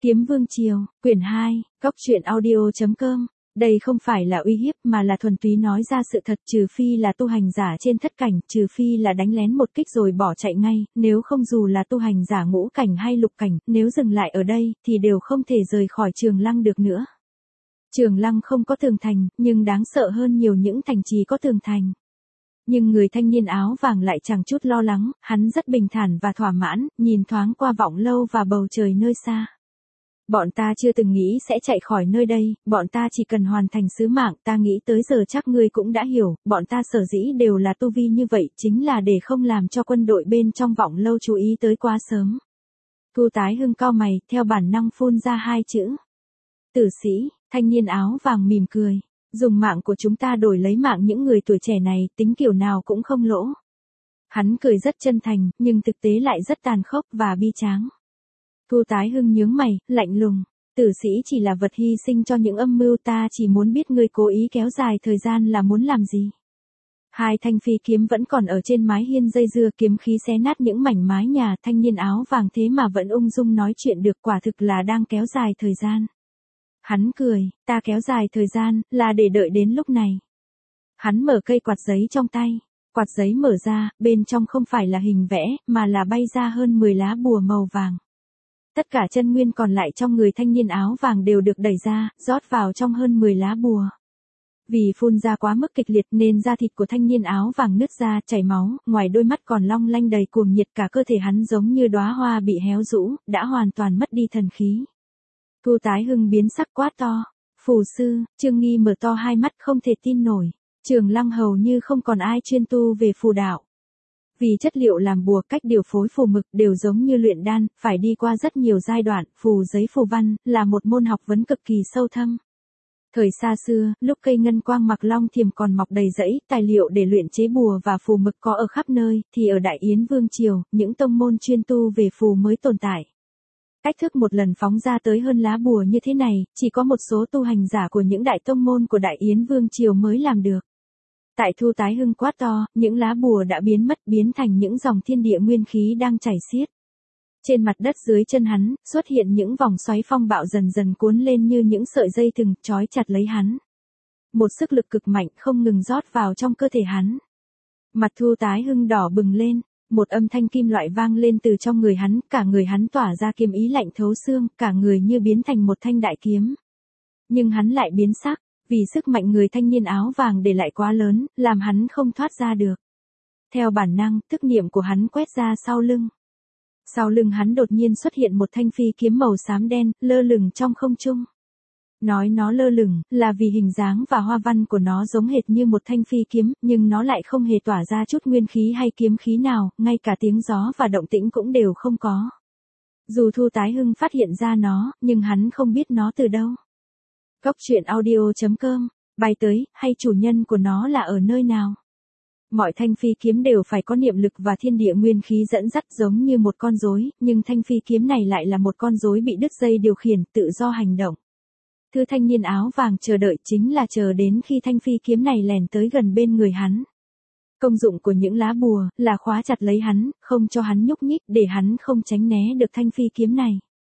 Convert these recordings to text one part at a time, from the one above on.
Kiếm Vương Triều, quyển 2, góc truyện audio.com. Đây không phải là uy hiếp mà là thuần túy nói ra sự thật, trừ phi là tu hành giả trên thất cảnh, trừ phi là đánh lén một kích rồi bỏ chạy ngay, nếu không dù là tu hành giả ngũ cảnh hay lục cảnh, nếu dừng lại ở đây, thì đều không thể rời khỏi Trường Lăng được nữa. Trường Lăng không có tường thành, nhưng đáng sợ hơn nhiều những thành trì có tường thành. Nhưng người thanh niên áo vàng lại chẳng chút lo lắng, hắn rất bình thản và thỏa mãn, nhìn thoáng qua vọng lâu và bầu trời nơi xa. Bọn ta chưa từng nghĩ sẽ chạy khỏi nơi đây, bọn ta chỉ cần hoàn thành sứ mạng, ta nghĩ tới giờ chắc ngươi cũng đã hiểu, bọn ta sở dĩ đều là tu vi như vậy, chính là để không làm cho quân đội bên trong vọng lâu chú ý tới quá sớm. Thu Tái Hưng cau mày, theo bản năng phun ra hai chữ. Tử sĩ, thanh niên áo vàng mỉm cười. Dùng mạng của chúng ta đổi lấy mạng những người tuổi trẻ này, tính kiểu nào cũng không lỗ. Hắn cười rất chân thành, nhưng thực tế lại rất tàn khốc và bi tráng. Thu Tái Hưng nhướng mày, lạnh lùng. Tử sĩ chỉ là vật hy sinh cho những âm mưu, ta chỉ muốn biết ngươi cố ý kéo dài thời gian là muốn làm gì. Hai thanh phi kiếm vẫn còn ở trên mái hiên dây dưa, kiếm khí xé nát những mảnh mái nhà, thanh niên áo vàng thế mà vẫn ung dung nói chuyện được, quả thực là đang kéo dài thời gian. Hắn cười, ta kéo dài thời gian, là để đợi đến lúc này. Hắn mở cây quạt giấy trong tay. Quạt giấy mở ra, bên trong không phải là hình vẽ, mà là bay ra hơn 10 lá bùa màu vàng. Tất cả chân nguyên còn lại trong người thanh niên áo vàng đều được đẩy ra, rót vào trong hơn 10 lá bùa. Vì phun ra quá mức kịch liệt nên da thịt của thanh niên áo vàng nứt ra, chảy máu, ngoài đôi mắt còn long lanh đầy cuồng nhiệt, cả cơ thể hắn giống như đóa hoa bị héo rũ, đã hoàn toàn mất đi thần khí. Thu Tái Hưng biến sắc quát to. Phù sư, Trương Nghi mở to hai mắt không thể tin nổi. Trường Lăng hầu như không còn ai chuyên tu về phù đạo. Vì chất liệu làm bùa, cách điều phối phù mực đều giống như luyện đan, phải đi qua rất nhiều giai đoạn, phù giấy phù văn, là một môn học vấn cực kỳ sâu thâm. Thời xa xưa, lúc cây ngân quang Mạc Long Thiềm còn mọc đầy rẫy, tài liệu để luyện chế bùa và phù mực có ở khắp nơi, thì ở Đại Yến Vương Triều, những tông môn chuyên tu về phù mới tồn tại. Cách thức một lần phóng ra tới hơn lá bùa như thế này, chỉ có một số tu hành giả của những đại tông môn của Đại Yến Vương Triều mới làm được. Tại Thu Tái Hưng quát to, những lá bùa đã biến mất, biến thành những dòng thiên địa nguyên khí đang chảy xiết. Trên mặt đất dưới chân hắn, xuất hiện những vòng xoáy phong bạo dần dần cuốn lên như những sợi dây thừng, trói chặt lấy hắn. Một sức lực cực mạnh không ngừng rót vào trong cơ thể hắn. Mặt Thu Tái Hưng đỏ bừng lên. Một âm thanh kim loại vang lên từ trong người hắn, cả người hắn tỏa ra kiếm ý lạnh thấu xương, cả người như biến thành một thanh đại kiếm. Nhưng hắn lại biến sắc, vì sức mạnh người thanh niên áo vàng để lại quá lớn, làm hắn không thoát ra được. Theo bản năng, thức niệm của hắn quét ra sau lưng. Sau lưng hắn đột nhiên xuất hiện một thanh phi kiếm màu xám đen, lơ lửng trong không trung. Nói nó lơ lửng, là vì hình dáng và hoa văn của nó giống hệt như một thanh phi kiếm, nhưng nó lại không hề tỏa ra chút nguyên khí hay kiếm khí nào, ngay cả tiếng gió và động tĩnh cũng đều không có. Dù Thu Tái Hưng phát hiện ra nó, nhưng hắn không biết nó từ đâu. Góc truyện audio.com, bay tới, hay chủ nhân của nó là ở nơi nào? Mọi thanh phi kiếm đều phải có niệm lực và thiên địa nguyên khí dẫn dắt giống như một con rối, nhưng thanh phi kiếm này lại là một con rối bị đứt dây điều khiển, tự do hành động. Thứ thanh niên áo vàng chờ đợi chính là chờ đến khi thanh phi kiếm này lèn tới gần bên người hắn. Công dụng của những lá bùa là khóa chặt lấy hắn, không cho hắn nhúc nhích để hắn không tránh né được thanh phi kiếm này.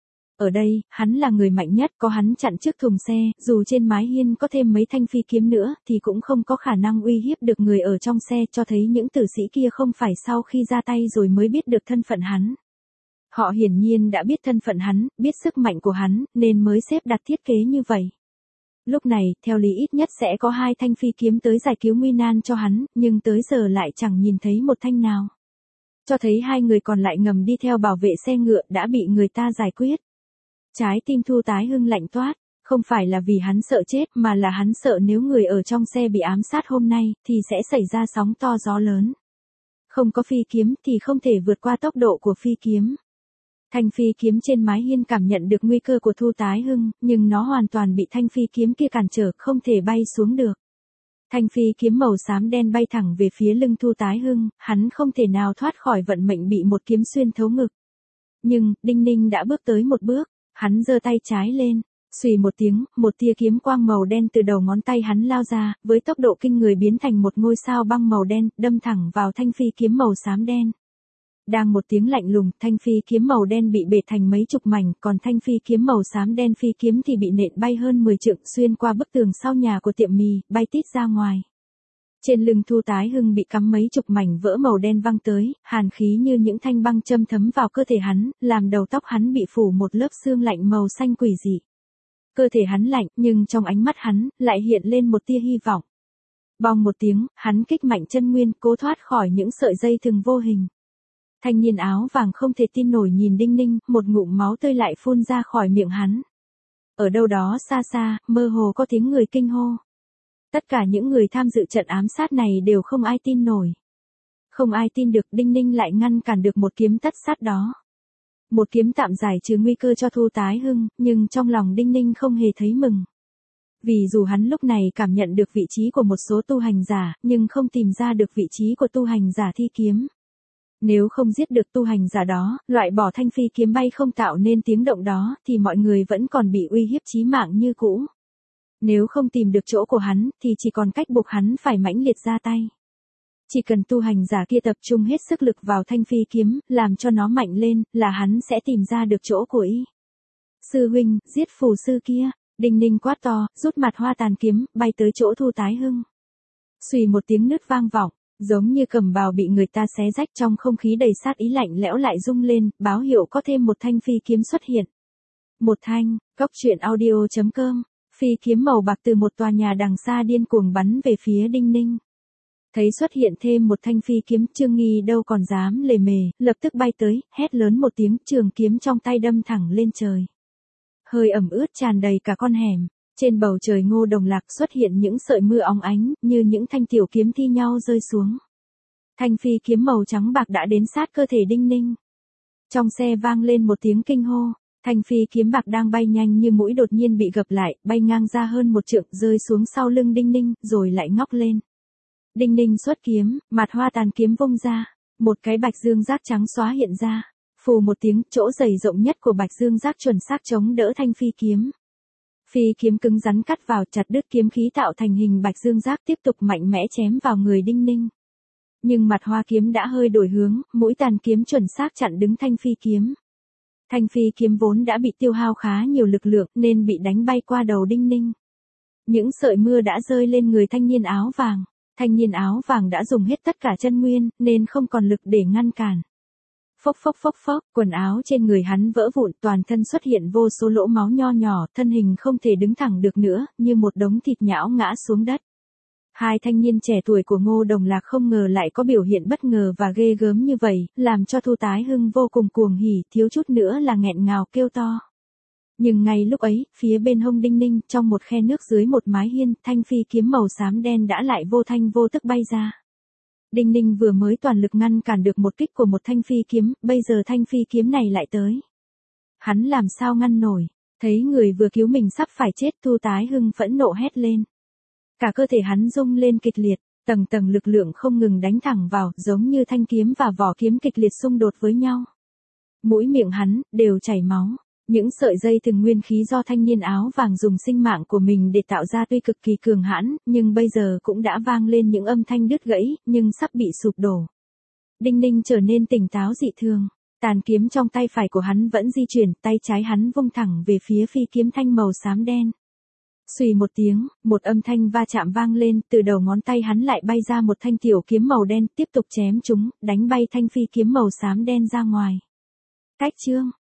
Ở đây, hắn là người mạnh nhất, có hắn chặn trước thùng xe, dù trên mái hiên có thêm mấy thanh phi kiếm nữa thì cũng không có khả năng uy hiếp được người ở trong xe, cho thấy những tử sĩ kia không phải sau khi ra tay rồi mới biết được thân phận hắn. Họ hiển nhiên đã biết thân phận hắn, biết sức mạnh của hắn, nên mới xếp đặt thiết kế như vậy. Lúc này, theo lý ít nhất sẽ có hai thanh phi kiếm tới giải cứu nguy nan cho hắn, nhưng tới giờ lại chẳng nhìn thấy một thanh nào. Cho thấy hai người còn lại ngầm đi theo bảo vệ xe ngựa đã bị người ta giải quyết. Trái tim Thu Tái Hưng lạnh toát, không phải là vì hắn sợ chết mà là hắn sợ nếu người ở trong xe bị ám sát hôm nay, thì sẽ xảy ra sóng to gió lớn. Không có phi kiếm thì không thể vượt qua tốc độ của phi kiếm. Thanh phi kiếm trên mái hiên cảm nhận được nguy cơ của Thu Tái Hưng, nhưng nó hoàn toàn bị thanh phi kiếm kia cản trở, không thể bay xuống được. Thanh phi kiếm màu xám đen bay thẳng về phía lưng Thu Tái Hưng, hắn không thể nào thoát khỏi vận mệnh bị một kiếm xuyên thấu ngực. Nhưng, Đinh Ninh đã bước tới một bước, hắn giơ tay trái lên, xùy một tiếng, một tia kiếm quang màu đen từ đầu ngón tay hắn lao ra, với tốc độ kinh người biến thành một ngôi sao băng màu đen, đâm thẳng vào thanh phi kiếm màu xám đen. Đang một tiếng lạnh lùng, thanh phi kiếm màu đen bị bệt thành mấy chục mảnh, còn thanh phi kiếm màu xám đen phi kiếm thì bị nện bay hơn 10 trượng xuyên qua bức tường sau nhà của tiệm mì, bay tít ra ngoài. Trên lưng Thu Tái Hưng bị cắm mấy chục mảnh vỡ màu đen văng tới, hàn khí như những thanh băng châm thấm vào cơ thể hắn, làm đầu tóc hắn bị phủ một lớp sương lạnh màu xanh quỷ dị. Cơ thể hắn lạnh, nhưng trong ánh mắt hắn, lại hiện lên một tia hy vọng. Bong một tiếng, hắn kích mạnh chân nguyên, cố thoát khỏi những sợi dây thừng vô hình. Thanh niên áo vàng không thể tin nổi nhìn Đinh Ninh, một ngụm máu tươi lại phun ra khỏi miệng hắn. Ở đâu đó xa xa, mơ hồ có tiếng người kinh hô. Tất cả những người tham dự trận ám sát này đều không ai tin nổi. Không ai tin được Đinh Ninh lại ngăn cản được một kiếm tất sát đó. Một kiếm tạm giải trừ nguy cơ cho Thu Tái Hưng, nhưng trong lòng Đinh Ninh không hề thấy mừng. Vì dù hắn lúc này cảm nhận được vị trí của một số tu hành giả, nhưng không tìm ra được vị trí của tu hành giả thi kiếm. Nếu không giết được tu hành giả đó, loại bỏ thanh phi kiếm bay không tạo nên tiếng động đó, thì mọi người vẫn còn bị uy hiếp chí mạng như cũ. Nếu không tìm được chỗ của hắn, thì chỉ còn cách buộc hắn phải mãnh liệt ra tay. Chỉ cần tu hành giả kia tập trung hết sức lực vào thanh phi kiếm, làm cho nó mạnh lên, là hắn sẽ tìm ra được chỗ của y. Sư huynh, giết phù sư kia. Đinh Ninh quát to, rút mặt hoa tàn kiếm, bay tới chỗ Thu Tái Hưng. Xùy một tiếng nứt vang vọng, giống như cẩm bào bị người ta xé rách, trong không khí đầy sát ý lạnh lẽo lại rung lên, báo hiệu có thêm một thanh phi kiếm xuất hiện. Một thanh, Cốc.truyện.audio.com, phi kiếm màu bạc từ một tòa nhà đằng xa điên cuồng bắn về phía Đinh Ninh. Thấy xuất hiện thêm một thanh phi kiếm, Trương Nghi đâu còn dám lề mề, lập tức bay tới, hét lớn một tiếng, trường kiếm trong tay đâm thẳng lên trời. Hơi ẩm ướt tràn đầy cả con hẻm, trên bầu trời Ngô Đồng Lạc xuất hiện những sợi mưa óng ánh, như những thanh tiểu kiếm thi nhau rơi xuống. Thanh phi kiếm màu trắng bạc đã đến sát cơ thể Đinh Ninh. Trong xe vang lên một tiếng kinh hô, thanh phi kiếm bạc đang bay nhanh như mũi đột nhiên bị gập lại, bay ngang ra hơn một trượng, rơi xuống sau lưng Đinh Ninh, rồi lại ngóc lên. Đinh Ninh xuất kiếm, mặt hoa tàn kiếm vung ra, một cái bạch dương giác trắng xóa hiện ra. Phù một tiếng, chỗ dày rộng nhất của bạch dương giác chuẩn xác chống đỡ thanh phi kiếm. Phi kiếm cứng rắn cắt vào, chặt đứt kiếm khí tạo thành hình bạch dương giác, tiếp tục mạnh mẽ chém vào người Đinh Ninh. Nhưng mặt hoa kiếm đã hơi đổi hướng, mũi tàn kiếm chuẩn xác chặn đứng thanh phi kiếm. Thanh phi kiếm vốn đã bị tiêu hao khá nhiều lực lượng nên bị đánh bay qua đầu Đinh Ninh. Những sợi mưa đã rơi lên người thanh niên áo vàng. Thanh niên áo vàng đã dùng hết tất cả chân nguyên nên không còn lực để ngăn cản. Phốc phốc phốc phốc, quần áo trên người hắn vỡ vụn, toàn thân xuất hiện vô số lỗ máu nho nhỏ, thân hình không thể đứng thẳng được nữa, như một đống thịt nhão ngã xuống đất. Hai thanh niên trẻ tuổi của Ngô Đồng Lạc không ngờ lại có biểu hiện bất ngờ và ghê gớm như vậy, làm cho Thu Tái Hưng vô cùng cuồng hỉ, thiếu chút nữa là nghẹn ngào kêu to. Nhưng ngay lúc ấy, phía bên hông Đinh Ninh, trong một khe nước dưới một mái hiên, thanh phi kiếm màu xám đen đã lại vô thanh vô tức bay ra. Đinh Ninh vừa mới toàn lực ngăn cản được một kích của một thanh phi kiếm, bây giờ thanh phi kiếm này lại tới. Hắn làm sao ngăn nổi, thấy người vừa cứu mình sắp phải chết, Thu Tái Hưng phẫn nộ hét lên. Cả cơ thể hắn rung lên kịch liệt, tầng tầng lực lượng không ngừng đánh thẳng vào, giống như thanh kiếm và vỏ kiếm kịch liệt xung đột với nhau. Mũi miệng hắn, đều chảy máu. Những sợi dây thừng nguyên khí do thanh niên áo vàng dùng sinh mạng của mình để tạo ra tuy cực kỳ cường hãn, nhưng bây giờ cũng đã vang lên những âm thanh đứt gãy, nhưng sắp bị sụp đổ. Đinh Ninh trở nên tỉnh táo dị thường, tàn kiếm trong tay phải của hắn vẫn di chuyển, tay trái hắn vung thẳng về phía phi kiếm thanh màu xám đen. Xùy một tiếng, một âm thanh va chạm vang lên, từ đầu ngón tay hắn lại bay ra một thanh tiểu kiếm màu đen, tiếp tục chém chúng, đánh bay thanh phi kiếm màu xám đen ra ngoài. Cách chương